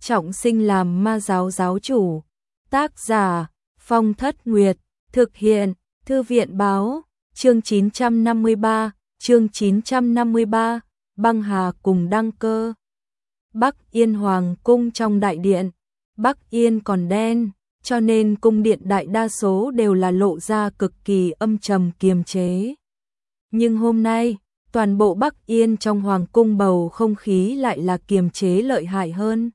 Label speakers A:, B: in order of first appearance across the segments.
A: trọng sinh làm ma giáo giáo chủ. Tác giả Phong Thất Nguyệt, thực hiện Thư viện Báo. Chương 953, băng hà cùng đăng cơ. Bắc Yên Hoàng cung trong đại điện. Bắc Yên còn đen, cho nên cung điện đại đa số đều là lộ ra cực kỳ âm trầm kiềm chế. Nhưng hôm nay, toàn bộ Bắc Yên trong hoàng cung bầu không khí lại là kiềm chế lợi hại hơn.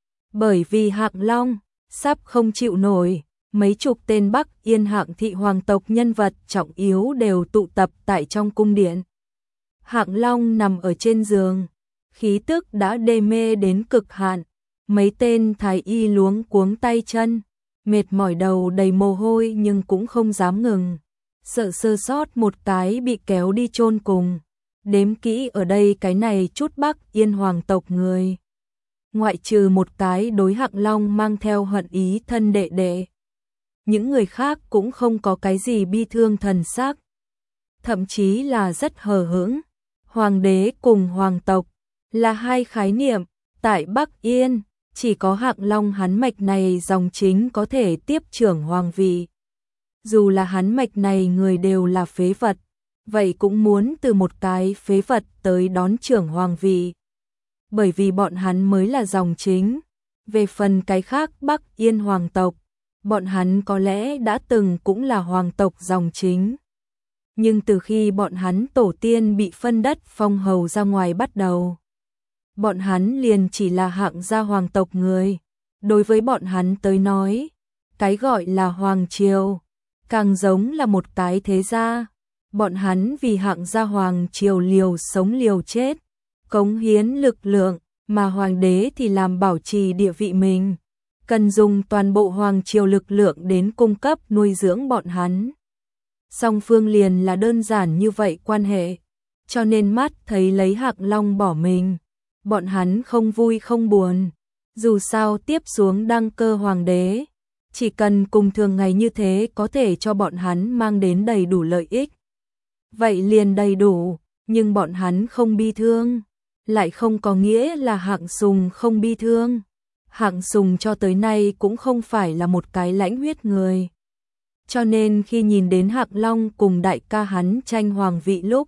A: Bởi vì Hạng Long sắp không chịu nổi, mấy chục tên Bắc Yên Hạng thị hoàng tộc nhân vật trọng yếu đều tụ tập tại trong cung điện. Hạng Long nằm ở trên giường, khí tức đã đê mê đến cực hạn, mấy tên thái y luống cuống tay chân, mệt mỏi đầu đầy mồ hôi nhưng cũng không dám ngừng, sợ sơ sót một cái bị kéo đi chôn cùng. Đếm kỹ ở đây cái này chút Bắc Yên hoàng tộc người, ngoại trừ một cái đối Hạng Long mang theo hận ý thân đệ đệ, những người khác cũng không có cái gì bi thương thần sắc, thậm chí là rất hờ hững. Hoàng đế cùng hoàng tộc là hai khái niệm, tại Bắc Yên chỉ có Hạng Long hắn mạch này dòng chính có thể tiếp trưởng hoàng vị. Dù là hắn mạch này người đều là phế vật, vậy cũng muốn từ một cái phế vật tới đón trưởng hoàng vị. Bởi vì bọn hắn mới là dòng chính. Về phần cái khác Bắc Yên hoàng tộc, bọn hắn có lẽ đã từng cũng là hoàng tộc dòng chính. Nhưng từ khi bọn hắn tổ tiên bị phân đất phong hầu ra ngoài bắt đầu, bọn hắn liền chỉ là Hạng gia hoàng tộc người. Đối với bọn hắn tới nói, cái gọi là hoàng triều càng giống là một cái thế gia. Bọn hắn vì Hạng gia hoàng triều liều sống liều chết, cống hiến lực lượng, mà hoàng đế thì làm bảo trì địa vị mình, cần dùng toàn bộ hoàng triều lực lượng đến cung cấp nuôi dưỡng bọn hắn. Song phương liền là đơn giản như vậy quan hệ, cho nên mắt thấy lấy Hạng Long bỏ mình, bọn hắn không vui không buồn. Dù sao tiếp xuống đăng cơ hoàng đế, chỉ cần cùng thường ngày như thế có thể cho bọn hắn mang đến đầy đủ lợi ích, vậy liền đầy đủ. Nhưng bọn hắn không bi thương, lại không có nghĩa là Hạng Sùng không bi thương. Hạng Sùng cho tới nay cũng không phải là một cái lãnh huyết người, cho nên khi nhìn đến Hạng Long cùng đại ca hắn tranh hoàng vị lúc,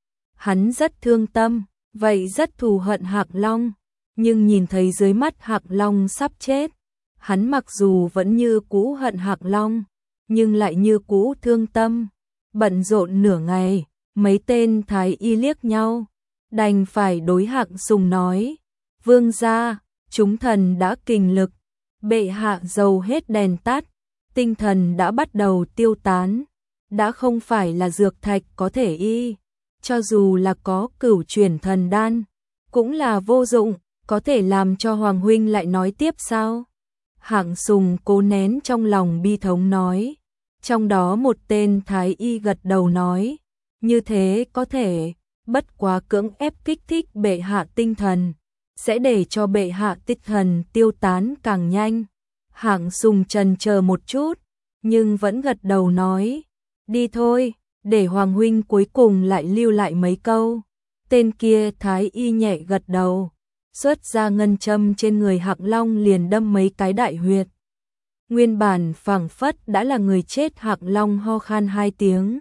A: hắn rất thương tâm, vậy rất thù hận Hạng Long. Nhưng nhìn thấy dưới mắt Hạng Long sắp chết, hắn mặc dù vẫn như cũ hận Hạng Long, nhưng lại như cũ thương tâm. Bận rộn nửa ngày, mấy tên thái y liếc nhau, đành phải đối Hạng Sùng nói: vương gia, chúng thần đã kình lực, bệ hạ dầu hết đèn tắt, tinh thần đã bắt đầu tiêu tán, đã không phải là dược thạch có thể y, cho dù là có cửu chuyển thần đan, cũng là vô dụng. Có thể làm cho Hoàng huynh lại nói tiếp sao? Hạng Sùng cố nén trong lòng bi thống nói. Trong đó một tên thái y gật đầu nói: như thế có thể, bất quá cưỡng ép kích thích bệ hạ tinh thần, sẽ để cho bệ hạ tinh thần tiêu tán càng nhanh. Hạng Sùng chần chờ một chút, nhưng vẫn gật đầu nói: đi thôi, để Hoàng huynh cuối cùng lại lưu lại mấy câu. Tên kia thái y nhẹ gật đầu, xuất ra ngân châm trên người Hạng Long liền đâm mấy cái đại huyệt. Nguyên bản phảng phất đã là người chết Hạng Long ho khan 2 tiếng.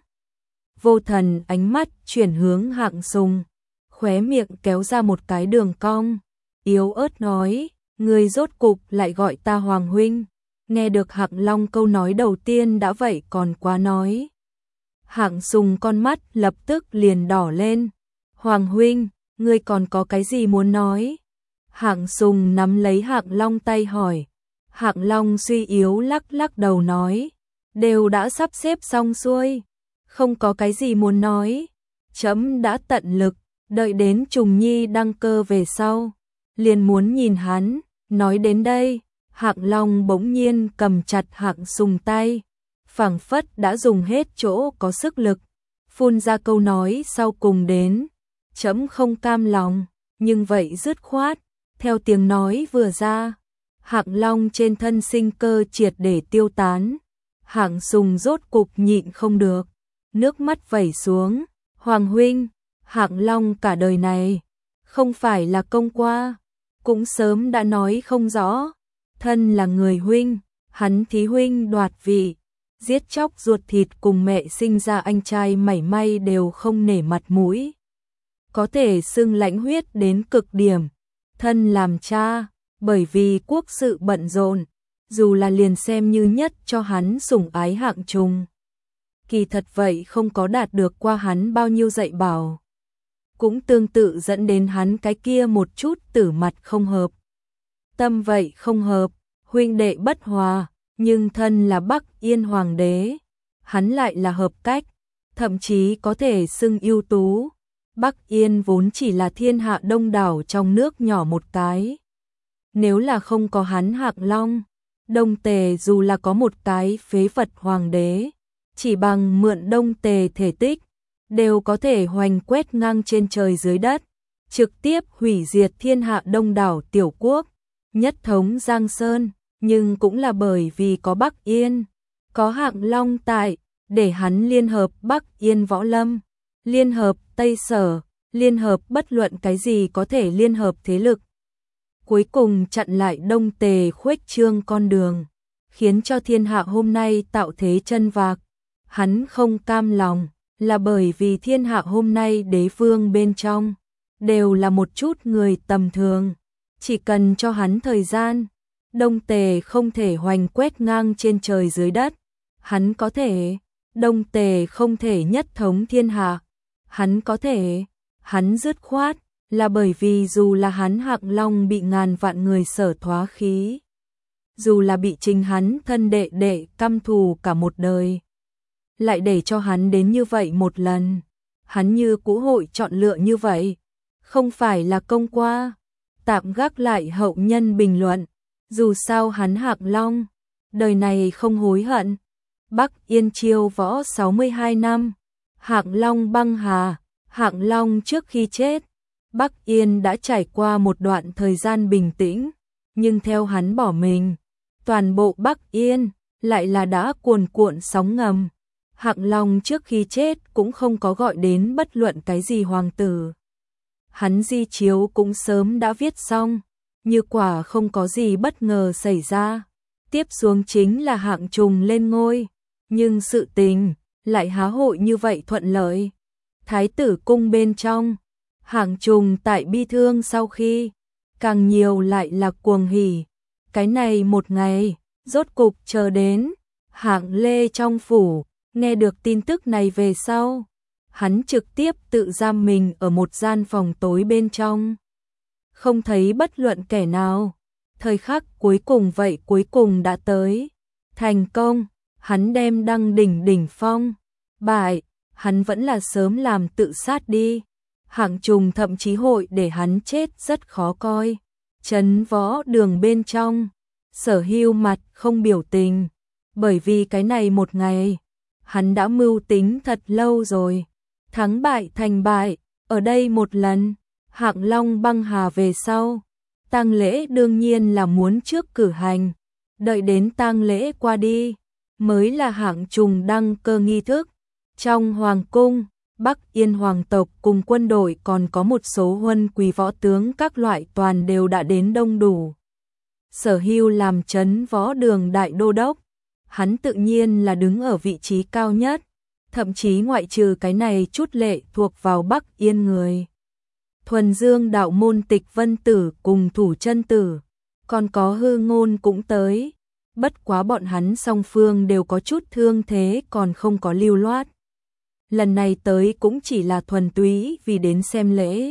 A: Vô Thần ánh mắt chuyển hướng Hạng Sùng, khóe miệng kéo ra một cái đường cong, yếu ớt nói: người rốt cục lại gọi ta Hoàng huynh. Nghe được Hạng Long câu nói đầu tiên đã vậy còn quá nói. Hạng Sùng con mắt lập tức liền đỏ lên. Hoàng huynh, ngươi còn có cái gì muốn nói? Hạng Sùng nắm lấy Hạng Long tay hỏi. Hạng Long suy yếu lắc lắc đầu nói: đều đã sắp xếp xong xuôi, không có cái gì muốn nói. Trẫm đã tận lực, đợi đến Trùng Nhi đăng cơ về sau, liền muốn nhìn hắn. Nói đến đây, Hạng Long bỗng nhiên cầm chặt Hạng Sùng tay, phảng phất đã dùng hết chỗ có sức lực, phun ra câu nói sau cùng đến: trẫm không cam lòng, nhưng vậy dứt khoát. Theo tiếng nói vừa ra, Hạng Long trên thân sinh cơ triệt để tiêu tán. Hạng Sùng rốt cục nhịn không được, nước mắt vẩy xuống. Hoàng huynh, Hạng Long cả đời này không phải là công qua, cũng sớm đã nói không rõ, thân là người huynh, hắn thí huynh đoạt vị, giết chóc ruột thịt cùng mẹ sinh ra anh trai mảy may đều không nể mặt mũi. Có thể xưng lãnh huyết đến cực điểm, thân làm cha, bởi vì quốc sự bận rộn, dù là liền xem như nhất cho hắn sủng ái Hạng Trùng. Kỳ thật vậy không có đạt được qua hắn bao nhiêu dạy bảo. Cũng tương tự dẫn đến hắn cái kia một chút tử mặt không hợp. Tâm vậy không hợp, huynh đệ bất hòa, nhưng thân là Bắc Yên Hoàng đế, hắn lại là hợp cách, thậm chí có thể xưng ưu tú. Bắc Yên vốn chỉ là thiên hạ đông đảo trong nước nhỏ một cái. Nếu là không có hắn Hạng Long, Đông Tề dù là có một cái phế vật hoàng đế, chỉ bằng mượn Đông Tề thể tích, đều có thể hoành quét ngang trên trời dưới đất, trực tiếp hủy diệt thiên hạ đông đảo tiểu quốc, nhất thống Giang Sơn, nhưng cũng là bởi vì có Bắc Yên, có Hạng Long tại, để hắn liên hợp Bắc Yên Võ Lâm, liên hợp Tây Sở, liên hợp bất luận cái gì có thể liên hợp thế lực. Cuối cùng chặn lại Đông Tề khuếch trương con đường, khiến cho thiên hạ hôm nay tạo thế chân vạc. Hắn không cam lòng, là bởi vì thiên hạ hôm nay đế vương bên trong, đều là một chút người tầm thường. Chỉ cần cho hắn thời gian, Đông Tề không thể hoành quét ngang trên trời dưới đất. Hắn có thể, Đông Tề không thể nhất thống thiên hạ. Hắn có thể, hắn dứt khoát, là bởi vì dù là hắn Hạng Long bị ngàn vạn người sở thoá khí, dù là bị chính hắn thân đệ đệ căm thù cả một đời, lại để cho hắn đến như vậy một lần, hắn như cũ hội chọn lựa như vậy, không phải là công qua. Tạm gác lại hậu nhân bình luận, dù sao hắn Hạng Long, đời này không hối hận. Bắc Yên chiêu võ 62 năm, Hạng Long băng hà, Hạng Long trước khi chết, Bắc Yên đã trải qua một đoạn thời gian bình tĩnh, nhưng theo hắn bỏ mình, toàn bộ Bắc Yên lại là đã cuồn cuộn sóng ngầm. Hạng Long trước khi chết cũng không có gọi đến bất luận cái gì hoàng tử. Hắn di chiếu cũng sớm đã viết xong, như quả không có gì bất ngờ xảy ra. Tiếp xuống chính là Hạng Trùng lên ngôi, nhưng sự tình lại há hội như vậy thuận lợi. Thái tử cung bên trong, Hạng Trùng tại bi thương sau khi, càng nhiều lại là cuồng hỉ. Cái này một ngày, rốt cục chờ đến, Hạng Lê trong phủ, nghe được tin tức này về sau, hắn trực tiếp tự giam mình ở một gian phòng tối bên trong. Không thấy bất luận kẻ nào. Thời khắc cuối cùng vậy cuối cùng đã tới. Thành công, hắn đem đăng đỉnh phong. Bại, hắn vẫn là sớm làm tự sát đi. Hạng Trùng thậm chí hội để hắn chết rất khó coi. Trấn võ đường bên trong, Sở Hưu mặt không biểu tình. Bởi vì cái này một ngày, hắn đã mưu tính thật lâu rồi. Thắng bại thành bại, ở đây một lần, Hạng Long băng hà về sau, tang lễ đương nhiên là muốn trước cử hành, đợi đến tang lễ qua đi, mới là Hạng Trùng đăng cơ nghi thức. Trong hoàng cung, Bắc Yên hoàng tộc cùng quân đội còn có một số huân quý võ tướng các loại toàn đều đã đến đông đủ. Sở Hưu làm trấn võ đường đại đô đốc, hắn tự nhiên là đứng ở vị trí cao nhất. Thậm chí ngoại trừ cái này chút lệ thuộc vào Bắc Yên người. Thuần Dương đạo môn Tịch Vân Tử cùng Thủ Chân Tử, còn có Hư Ngôn cũng tới. Bất quá bọn hắn song phương đều có chút thương thế còn không có lưu loát. Lần này tới cũng chỉ là thuần túy vì đến xem lễ.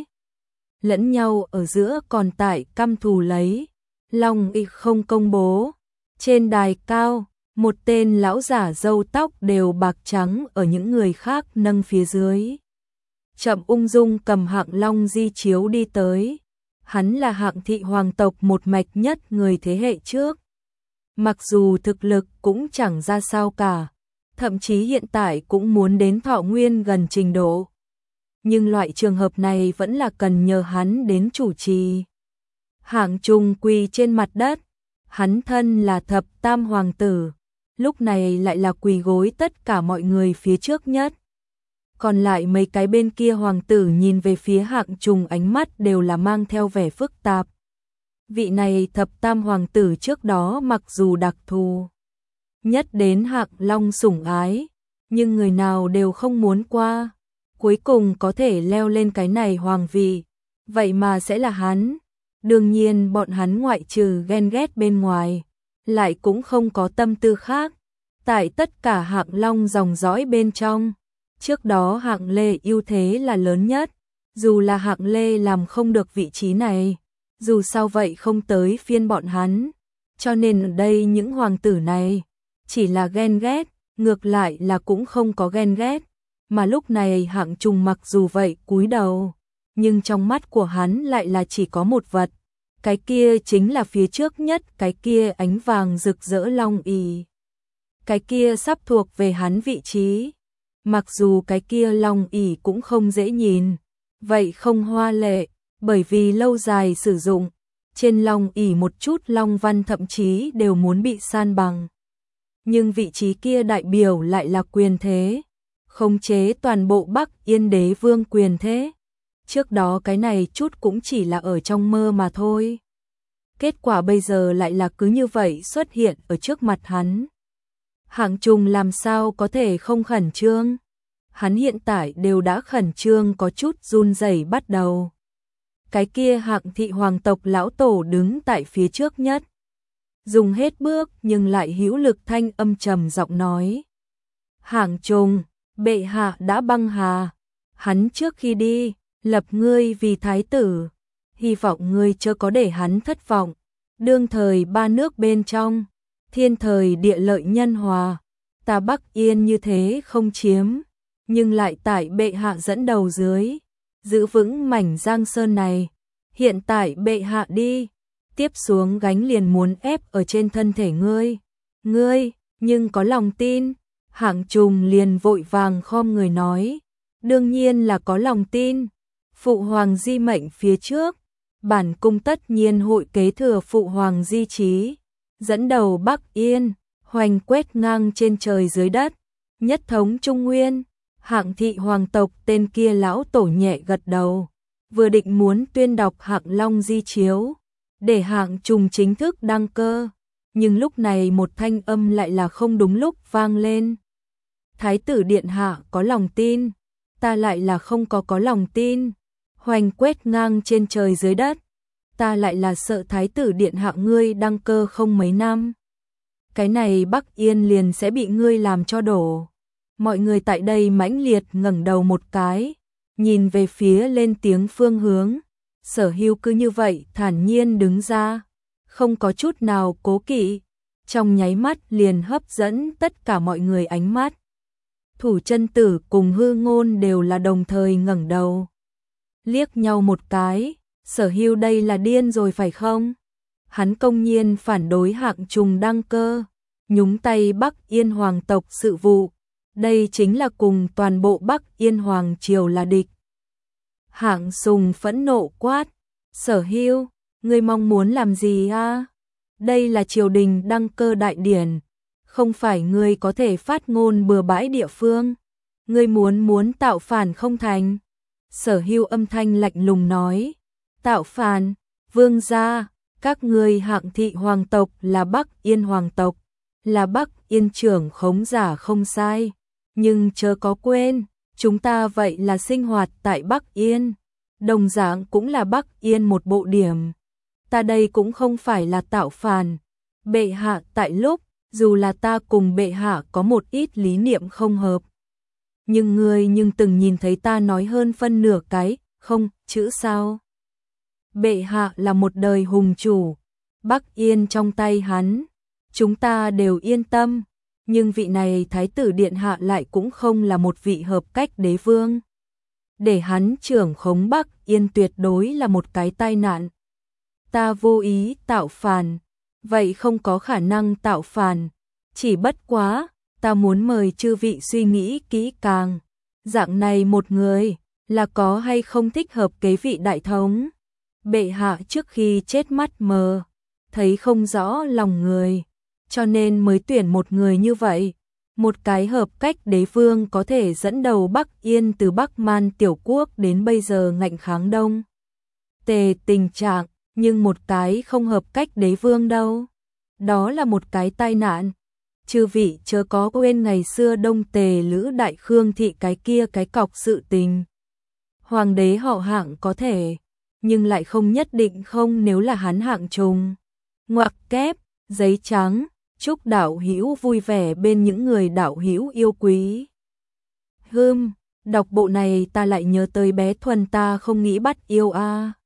A: Lẫn nhau ở giữa còn tại căm thù lấy. Long ịch không công bố. Trên đài cao, một tên lão giả râu tóc đều bạc trắng ở những người khác nâng phía dưới. Chậm ung dung cầm Hạng Long di chiếu đi tới. Hắn là Hạng thị hoàng tộc một mạch nhất người thế hệ trước. Mặc dù thực lực cũng chẳng ra sao cả, thậm chí hiện tại cũng muốn đến thọ nguyên gần trình độ. Nhưng loại trường hợp này vẫn là cần nhờ hắn đến chủ trì. Hạng Trùng quỳ trên mặt đất, hắn thân là thập tam hoàng tử. Lúc này lại là quỳ gối tất cả mọi người phía trước nhất. Còn lại mấy cái bên kia hoàng tử nhìn về phía Hạng Trùng ánh mắt đều là mang theo vẻ phức tạp. Vị này thập tam hoàng tử trước đó mặc dù đặc thù nhất đến Hạng Long sủng ái, nhưng người nào đều không muốn qua, cuối cùng có thể leo lên cái này hoàng vị, vậy mà sẽ là hắn. Đương nhiên bọn hắn ngoại trừ ghen ghét bên ngoài, lại cũng không có tâm tư khác. Tại tất cả Hạng Long dòng dõi bên trong, trước đó Hạng Lê ưu thế là lớn nhất, dù là Hạng Lê làm không được vị trí này, dù sao vậy không tới phiên bọn hắn, cho nên ở đây những hoàng tử này chỉ là ghen ghét, ngược lại là cũng không có ghen ghét, mà lúc này Hạng Trùng mặc dù vậy cúi đầu, nhưng trong mắt của hắn lại là chỉ có một vật, cái kia chính là phía trước nhất, cái kia ánh vàng rực rỡ long ỷ. Cái kia sắp thuộc về hắn vị trí, mặc dù cái kia long ỷ cũng không dễ nhìn, vậy không hoa lệ, bởi vì lâu dài sử dụng, trên long ỷ một chút long văn thậm chí đều muốn bị san bằng. Nhưng vị trí kia đại biểu lại là quyền thế, khống chế toàn bộ Bắc Yên đế vương quyền thế. Trước đó cái này chút cũng chỉ là ở trong mơ mà thôi. Kết quả bây giờ lại là cứ như vậy xuất hiện ở trước mặt hắn. Hạng Trùng làm sao có thể không khẩn trương? Hắn hiện tại đều đã khẩn trương có chút run rẩy bắt đầu. Cái kia Hạng thị hoàng tộc lão tổ đứng tại phía trước nhất. Dùng hết bước nhưng lại hữu lực thanh âm trầm giọng nói. Hạng Trùng, bệ hạ đã băng hà. Hắn trước khi đi, lập ngươi vì thái tử. Hy vọng ngươi chớ có để hắn thất vọng. Đương thời ba nước bên trong, thiên thời địa lợi nhân hòa, ta Bắc Yên như thế không chiếm, nhưng lại tại bệ hạ dẫn đầu dưới, giữ vững mảnh Giang Sơn này. Hiện tại bệ hạ đi, tiếp xuống gánh liền muốn ép ở trên thân thể ngươi. Ngươi, nhưng có lòng tin. Hạng Trùng liền vội vàng khom người nói, đương nhiên là có lòng tin. Phụ hoàng di mệnh phía trước, bản cung tất nhiên hội kế thừa phụ hoàng di chí, dẫn đầu Bắc Yên, hoành quét ngang trên trời dưới đất, nhất thống Trung Nguyên. Hạng thị hoàng tộc tên kia lão tổ nhẹ gật đầu, vừa định muốn tuyên đọc Hạng Long di chiếu, để Hạng Trùng chính thức đăng cơ, nhưng lúc này một thanh âm lại là không đúng lúc vang lên. Thái tử điện hạ có lòng tin, ta lại là không có lòng tin. Hoành quét ngang trên trời dưới đất, ta lại là sợ thái tử điện hạ ngươi đăng cơ không mấy năm, cái này Bắc Yên liền sẽ bị ngươi làm cho đổ. Mọi người tại đây mãnh liệt ngẩng đầu một cái, nhìn về phía lên tiếng phương hướng. Sở Hưu cứ như vậy thản nhiên đứng ra, không có chút nào cố kỵ, trong nháy mắt liền hấp dẫn tất cả mọi người ánh mắt. Thủ Chân Tử cùng Hư Ngôn đều là đồng thời ngẩng đầu, liếc nhau một cái. Sở Hưu đây là điên rồi phải không? Hắn công nhiên phản đối Hạng Trùng đăng cơ, nhúng tay Bắc Yên hoàng tộc sự vụ, đây chính là cùng toàn bộ Bắc Yên hoàng triều là địch. Hạng Sùng phẫn nộ quát, Sở Hưu, ngươi mong muốn làm gì a? Đây là triều đình đăng cơ đại điển, không phải ngươi có thể phát ngôn bừa bãi địa phương. Ngươi muốn tạo phản không thành? Sở Hưu âm thanh lạnh lùng nói, tạo phản, vương gia, các ngươi Hạng thị hoàng tộc là Bắc Yên hoàng tộc, là Bắc Yên trưởng khống giả không sai, nhưng chớ có quên, chúng ta vậy là sinh hoạt tại Bắc Yên, đồng dạng cũng là Bắc Yên một bộ điểm. Ta đây cũng không phải là tạo phản, bệ hạ tại lúc, dù là ta cùng bệ hạ có một ít lý niệm không hợp, nhưng ngươi nhưng từng nhìn thấy ta nói hơn phân nửa cái không chữ sao? Bệ hạ là một đời hùng chủ, Bắc Yên trong tay hắn, chúng ta đều yên tâm, nhưng vị này thái tử điện hạ lại cũng không là một vị hợp cách đế vương. Để hắn trưởng khống Bắc Yên tuyệt đối là một cái tai nạn. Ta vô ý tạo phản, vậy không có khả năng tạo phản, chỉ bất quá, ta muốn mời chư vị suy nghĩ kỹ càng, dạng này một người, là có hay không thích hợp kế vị đại thống. Bệ hạ trước khi chết mắt mờ, thấy không rõ lòng người, cho nên mới tuyển một người như vậy, một cái hợp cách đế vương có thể dẫn đầu Bắc Yên từ Bắc Man tiểu quốc đến bây giờ ngạnh kháng Đông Tề tình trạng, nhưng một cái không hợp cách đế vương đâu. Đó là một cái tai nạn. Chư vị chớ có quên ngày xưa Đông Tề Lữ Đại Khương thị cái kia cái cọc sự tình. Hoàng đế họ Hạng có thể, nhưng lại không nhất định không nếu là hắn Hạng trùng. Ngoặc kép, giấy trắng, chúc đạo hữu vui vẻ bên những người đạo hữu yêu quý. Đọc bộ này ta lại nhớ tới bé Thuần ta không nghĩ bắt yêu a.